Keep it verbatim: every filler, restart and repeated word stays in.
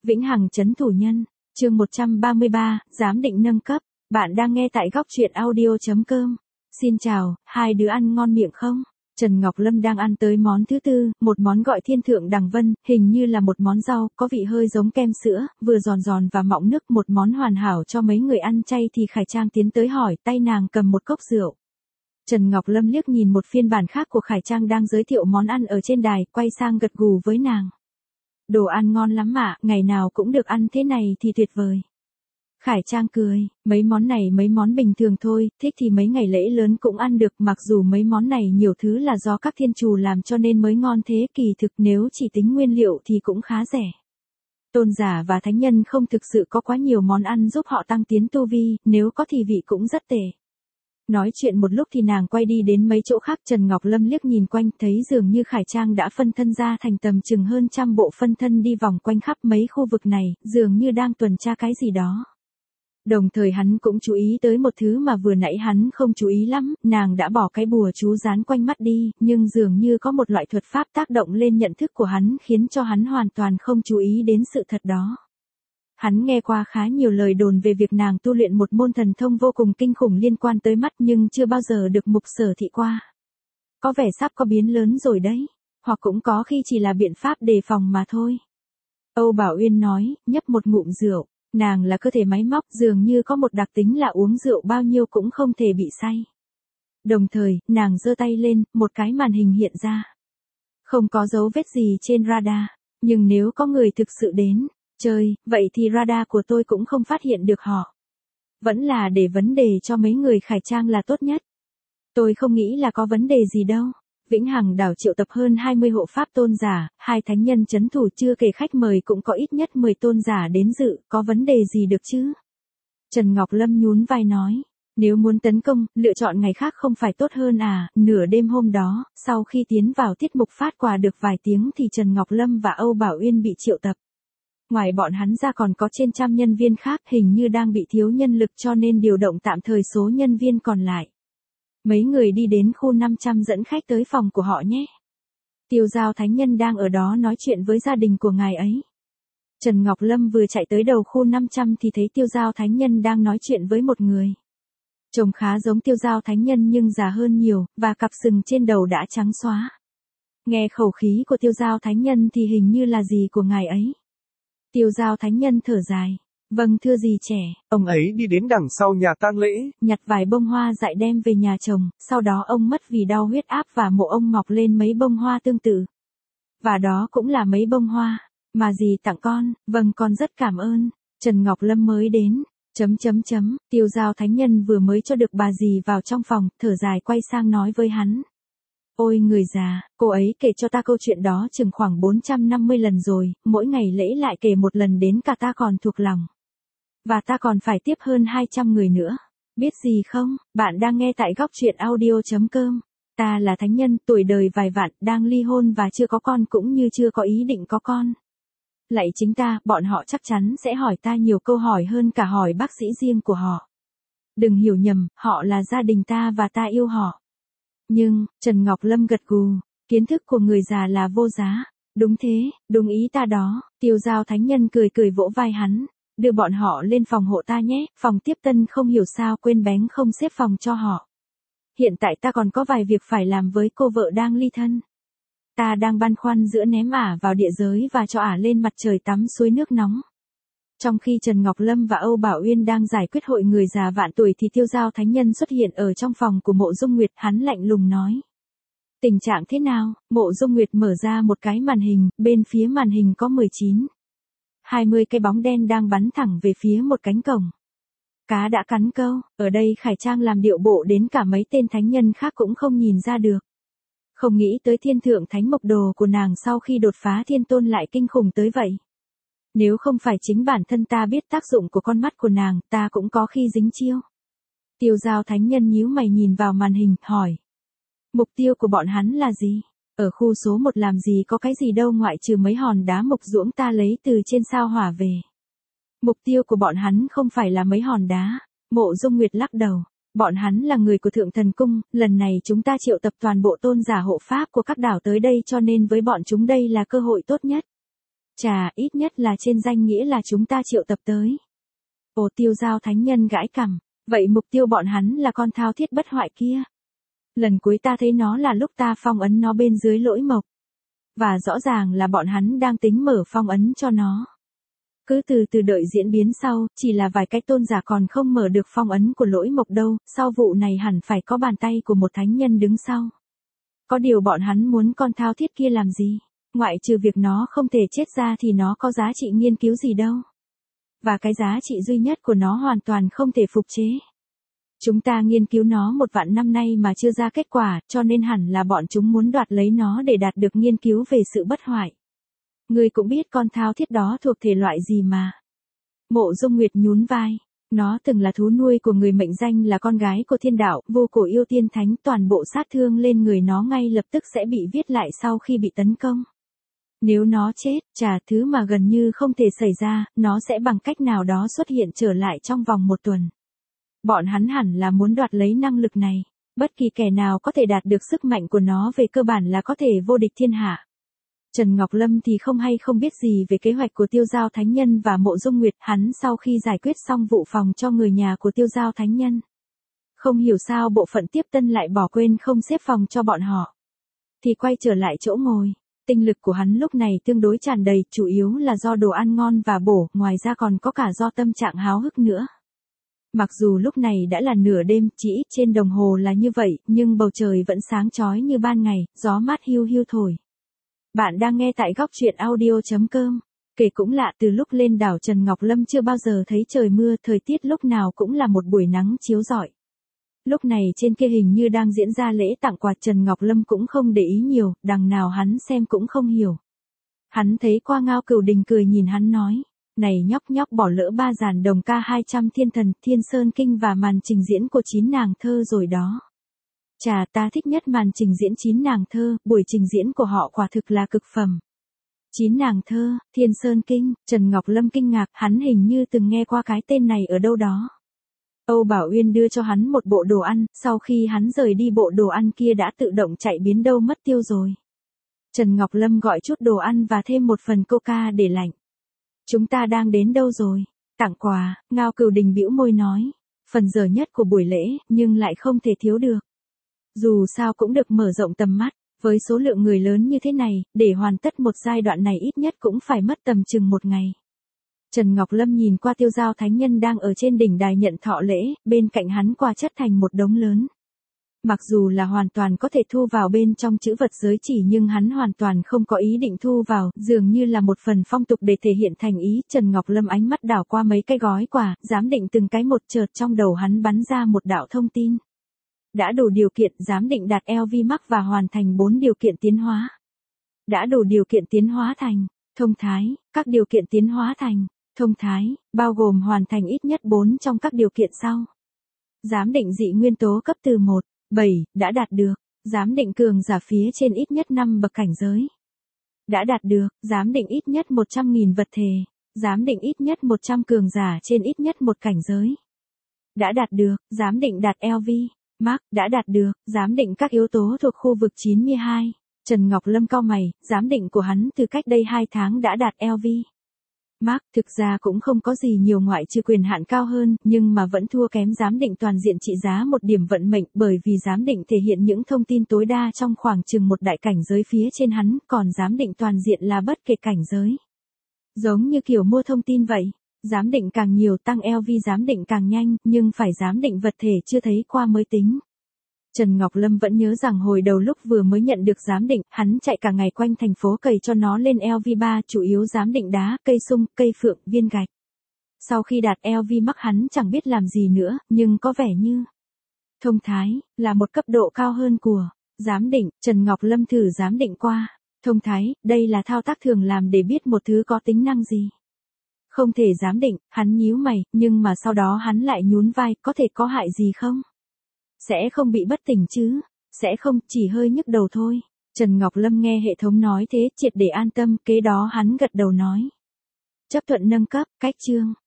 Vĩnh Hằng trấn thủ nhân, chương một trăm ba mươi ba, giám định nâng cấp. Bạn đang nghe tại góc truyện audio.com. Xin chào, hai đứa ăn ngon miệng không? Trần Ngọc Lâm đang ăn tới món thứ tư, một món gọi thiên thượng đằng vân, hình như là một món rau, có vị hơi giống kem sữa, vừa giòn giòn và mọng nước, một món hoàn hảo cho mấy người ăn chay thì Khải Trang tiến tới hỏi, tay nàng cầm một cốc rượu. Trần Ngọc Lâm liếc nhìn một phiên bản khác của Khải Trang đang giới thiệu món ăn ở trên đài, quay sang gật gù với nàng. Đồ ăn ngon lắm mà, ngày nào cũng được ăn thế này thì tuyệt vời. Khải Trang cười, mấy món này mấy món bình thường thôi, thích thì mấy ngày lễ lớn cũng ăn được, mặc dù mấy món này nhiều thứ là do các thiên trù làm cho nên mới ngon thế, kỳ thực nếu chỉ tính nguyên liệu thì cũng khá rẻ. Tôn giả và thánh nhân không thực sự có quá nhiều món ăn giúp họ tăng tiến tu vi, nếu có thì vị cũng rất tệ. Nói chuyện một lúc thì nàng quay đi đến mấy chỗ khác. Trần Ngọc Lâm liếc nhìn quanh, thấy dường như Khải Trang đã phân thân ra thành tầm chừng hơn trăm bộ phân thân đi vòng quanh khắp mấy khu vực này, dường như đang tuần tra cái gì đó. Đồng thời hắn cũng chú ý tới một thứ mà vừa nãy hắn không chú ý lắm, nàng đã bỏ cái bùa chú dán quanh mắt đi, nhưng dường như có một loại thuật pháp tác động lên nhận thức của hắn khiến cho hắn hoàn toàn không chú ý đến sự thật đó. Hắn nghe qua khá nhiều lời đồn về việc nàng tu luyện một môn thần thông vô cùng kinh khủng liên quan tới mắt nhưng chưa bao giờ được Mục Sở thị qua. Có vẻ sắp có biến lớn rồi đấy, hoặc cũng có khi chỉ là biện pháp đề phòng mà thôi. Âu Bảo Uyên nói, nhấp một ngụm rượu, nàng là cơ thể máy móc, dường như có một đặc tính là uống rượu bao nhiêu cũng không thể bị say. Đồng thời, nàng giơ tay lên, một cái màn hình hiện ra. Không có dấu vết gì trên radar, nhưng nếu có người thực sự đến chơi, vậy thì radar của tôi cũng không phát hiện được họ. Vẫn là để vấn đề cho mấy người Khải Trang là tốt nhất. Tôi không nghĩ là có vấn đề gì đâu. Vĩnh Hằng đảo triệu tập hơn hai mươi hộ pháp tôn giả, hai thánh nhân trấn thủ, chưa kể khách mời cũng có ít nhất mười tôn giả đến dự, có vấn đề gì được chứ? Trần Ngọc Lâm nhún vai nói, nếu muốn tấn công, lựa chọn ngày khác không phải tốt hơn à? Nửa đêm hôm đó, sau khi tiến vào tiết mục phát quà được vài tiếng thì Trần Ngọc Lâm và Âu Bảo Uyên bị triệu tập. Ngoài bọn hắn ra còn có trên trăm nhân viên khác, hình như đang bị thiếu nhân lực cho nên điều động tạm thời số nhân viên còn lại. Mấy người đi đến khu năm trăm dẫn khách tới phòng của họ nhé. Tiêu Giao thánh nhân đang ở đó nói chuyện với gia đình của ngài ấy. Trần Ngọc Lâm vừa chạy tới đầu khu năm trăm thì thấy Tiêu Giao thánh nhân đang nói chuyện với một người. Trông khá giống Tiêu Giao thánh nhân nhưng già hơn nhiều, và cặp sừng trên đầu đã trắng xóa. Nghe khẩu khí của Tiêu Giao thánh nhân thì hình như là gì của ngài ấy. Tiêu Giao thánh nhân thở dài. Vâng thưa dì trẻ. Ông ấy đi đến đằng sau nhà tang lễ, nhặt vài bông hoa dại đem về nhà chồng, sau đó ông mất vì đau huyết áp và mộ ông mọc lên mấy bông hoa tương tự. Và đó cũng là mấy bông hoa mà dì tặng con. Vâng con rất cảm ơn. Trần Ngọc Lâm mới đến. Chấm chấm chấm, Tiêu Giao thánh nhân vừa mới cho được bà dì vào trong phòng, thở dài quay sang nói với hắn. Ôi người già, cô ấy kể cho ta câu chuyện đó chừng khoảng bốn trăm năm mươi lần rồi, mỗi ngày lễ lại kể một lần đến cả ta còn thuộc lòng. Và ta còn phải tiếp hơn hai trăm người nữa. Biết gì không, bạn đang nghe tại góc truyện audio.com. Ta là thánh nhân, tuổi đời vài vạn, đang ly hôn và chưa có con cũng như chưa có ý định có con. Lạy chính ta, bọn họ chắc chắn sẽ hỏi ta nhiều câu hỏi hơn cả hỏi bác sĩ riêng của họ. Đừng hiểu nhầm, họ là gia đình ta và ta yêu họ. Nhưng, Trần Ngọc Lâm gật gù, kiến thức của người già là vô giá. Đúng thế, đúng ý ta đó. Tiêu Giao thánh nhân cười cười vỗ vai hắn. Đưa bọn họ lên phòng hộ ta nhé, phòng tiếp tân không hiểu sao quên bén không xếp phòng cho họ. Hiện tại ta còn có vài việc phải làm với cô vợ đang ly thân. Ta đang băn khoăn giữa ném ả vào địa giới và cho ả lên mặt trời tắm suối nước nóng. Trong khi Trần Ngọc Lâm và Âu Bảo Uyên đang giải quyết hội người già vạn tuổi thì Tiêu Giao thánh nhân xuất hiện ở trong phòng của Mộ Dung Nguyệt, hắn lạnh lùng nói. Tình trạng thế nào? Mộ Dung Nguyệt mở ra một cái màn hình, bên phía màn hình có mười chín, hai mươi cái bóng đen đang bắn thẳng về phía một cánh cổng. Cá đã cắn câu, ở đây Khải Trang làm điệu bộ đến cả mấy tên thánh nhân khác cũng không nhìn ra được. Không nghĩ tới thiên thượng thánh mộc đồ của nàng sau khi đột phá thiên tôn lại kinh khủng tới vậy. Nếu không phải chính bản thân ta biết tác dụng của con mắt của nàng, ta cũng có khi dính chiêu. Tiêu Giao thánh nhân nhíu mày nhìn vào màn hình, hỏi. Mục tiêu của bọn hắn là gì? Ở khu số một làm gì có cái gì đâu ngoại trừ mấy hòn đá mộc ruỗng ta lấy từ trên sao hỏa về. Mục tiêu của bọn hắn không phải là mấy hòn đá. Mộ Dung Nguyệt lắc đầu. Bọn hắn là người của Thượng Thần Cung, lần này chúng ta triệu tập toàn bộ tôn giả hộ pháp của các đảo tới đây cho nên với bọn chúng đây là cơ hội tốt nhất. Chà, ít nhất là trên danh nghĩa là chúng ta triệu tập tới. Ồ, Tiêu Giao thánh nhân gãi cằm, vậy mục tiêu bọn hắn là con thao thiết bất hoại kia. Lần cuối ta thấy nó là lúc ta phong ấn nó bên dưới lỗi mộc. Và rõ ràng là bọn hắn đang tính mở phong ấn cho nó. Cứ từ từ đợi diễn biến sau, chỉ là vài cái tôn giả còn không mở được phong ấn của lỗi mộc đâu, sau vụ này hẳn phải có bàn tay của một thánh nhân đứng sau. Có điều bọn hắn muốn con thao thiết kia làm gì? Ngoại trừ việc nó không thể chết ra thì nó có giá trị nghiên cứu gì đâu. Và cái giá trị duy nhất của nó hoàn toàn không thể phục chế. Chúng ta nghiên cứu nó một vạn năm nay mà chưa ra kết quả, cho nên hẳn là bọn chúng muốn đoạt lấy nó để đạt được nghiên cứu về sự bất hoại. Ngươi cũng biết con thao thiết đó thuộc thể loại gì mà. Mộ Dung Nguyệt nhún vai. Nó từng là thú nuôi của người mệnh danh là con gái của thiên đạo, vô cổ yêu tiên thánh, toàn bộ sát thương lên người nó ngay lập tức sẽ bị viết lại sau khi bị tấn công. Nếu nó chết, chả thứ mà gần như không thể xảy ra, nó sẽ bằng cách nào đó xuất hiện trở lại trong vòng một tuần. Bọn hắn hẳn là muốn đoạt lấy năng lực này. Bất kỳ kẻ nào có thể đạt được sức mạnh của nó về cơ bản là có thể vô địch thiên hạ. Trần Ngọc Lâm thì không hay không biết gì về kế hoạch của Tiêu Giao Thánh Nhân và Mộ Dung Nguyệt. Hắn sau khi giải quyết xong vụ phòng cho người nhà của Tiêu Giao Thánh Nhân, không hiểu sao bộ phận tiếp tân lại bỏ quên không xếp phòng cho bọn họ. Thì quay trở lại chỗ ngồi. Tinh lực của hắn lúc này tương đối tràn đầy, chủ yếu là do đồ ăn ngon và bổ, ngoài ra còn có cả do tâm trạng háo hức nữa. Mặc dù lúc này đã là nửa đêm, chỉ ít trên đồng hồ là như vậy, nhưng bầu trời vẫn sáng chói như ban ngày, gió mát hiu hiu thổi. Bạn đang nghe tại góc truyện audio chấm com. Kể cũng lạ, từ lúc lên đảo Trần Ngọc Lâm chưa bao giờ thấy trời mưa, thời tiết lúc nào cũng là một buổi nắng chiếu rọi. Lúc này trên kia hình như đang diễn ra lễ tặng quà, Trần Ngọc Lâm cũng không để ý nhiều, đằng nào hắn xem cũng không hiểu. Hắn thấy qua Ngao Cửu Đình cười nhìn hắn nói, này nhóc nhóc bỏ lỡ ba dàn đồng ca hai trăm thiên thần, Thiên Sơn Kinh và màn trình diễn của chín nàng thơ rồi đó. Chà, ta thích nhất màn trình diễn chín nàng thơ, buổi trình diễn của họ quả thực là cực phẩm. Chín nàng thơ, Thiên Sơn Kinh, Trần Ngọc Lâm kinh ngạc, hắn hình như từng nghe qua cái tên này ở đâu đó. Âu Bảo Uyên đưa cho hắn một bộ đồ ăn, sau khi hắn rời đi bộ đồ ăn kia đã tự động chạy biến đâu mất tiêu rồi. Trần Ngọc Lâm gọi chút đồ ăn và thêm một phần coca để lạnh. Chúng ta đang đến đâu rồi? Tặng quà, Ngao Cửu Đình bĩu môi nói. Phần dở nhất của buổi lễ, nhưng lại không thể thiếu được. Dù sao cũng được mở rộng tầm mắt, với số lượng người lớn như thế này, để hoàn tất một giai đoạn này ít nhất cũng phải mất tầm chừng một ngày. Trần Ngọc Lâm nhìn qua Tiêu Giao Thánh Nhân đang ở trên đỉnh đài nhận thọ lễ, bên cạnh hắn quà chất thành một đống lớn. Mặc dù là hoàn toàn có thể thu vào bên trong chữ vật giới chỉ nhưng hắn hoàn toàn không có ý định thu vào, dường như là một phần phong tục để thể hiện thành ý. Trần Ngọc Lâm ánh mắt đảo qua mấy cái gói quà, giám định từng cái một, chợt trong đầu hắn bắn ra một đạo thông tin. Đã đủ điều kiện, giám định đạt L V Max và hoàn thành bốn điều kiện tiến hóa. Đã đủ điều kiện tiến hóa thành thông thái, các điều kiện tiến hóa thành thông thái, bao gồm hoàn thành ít nhất bốn trong các điều kiện sau. Giám định dị nguyên tố cấp từ một, bảy, đã đạt được. Giám định cường giả phía trên ít nhất năm bậc cảnh giới. Đã đạt được. Giám định ít nhất một trăm nghìn vật thể. Giám định ít nhất một trăm cường giả trên ít nhất một cảnh giới. Đã đạt được. Giám định đạt L V Max, đã đạt được. Giám định các yếu tố thuộc khu vực chín mươi hai. Trần Ngọc Lâm cau mày, giám định của hắn từ cách đây hai tháng đã đạt L V Max, thực ra cũng không có gì nhiều ngoại trừ quyền hạn cao hơn, nhưng mà vẫn thua kém giám định toàn diện trị giá một điểm vận mệnh, bởi vì giám định thể hiện những thông tin tối đa trong khoảng chừng một đại cảnh giới phía trên hắn, còn giám định toàn diện là bất kể cảnh giới. Giống như kiểu mua thông tin vậy, giám định càng nhiều tăng L V giám định càng nhanh, nhưng phải giám định vật thể chưa thấy qua mới tính. Trần Ngọc Lâm vẫn nhớ rằng hồi đầu lúc vừa mới nhận được giám định, hắn chạy cả ngày quanh thành phố cày cho nó lên L V ba, chủ yếu giám định đá, cây sung, cây phượng, viên gạch. Sau khi đạt L V Max hắn chẳng biết làm gì nữa, nhưng có vẻ như thông thái là một cấp độ cao hơn của giám định. Trần Ngọc Lâm thử giám định qua thông thái, đây là thao tác thường làm để biết một thứ có tính năng gì. Không thể giám định, hắn nhíu mày, nhưng mà sau đó hắn lại nhún vai, có thể có hại gì không? Sẽ không bị bất tỉnh chứ? Sẽ không, chỉ hơi nhức đầu thôi. Trần Ngọc Lâm nghe hệ thống nói thế, triệt để an tâm, kế đó hắn gật đầu nói. Chấp thuận nâng cấp, cách chương.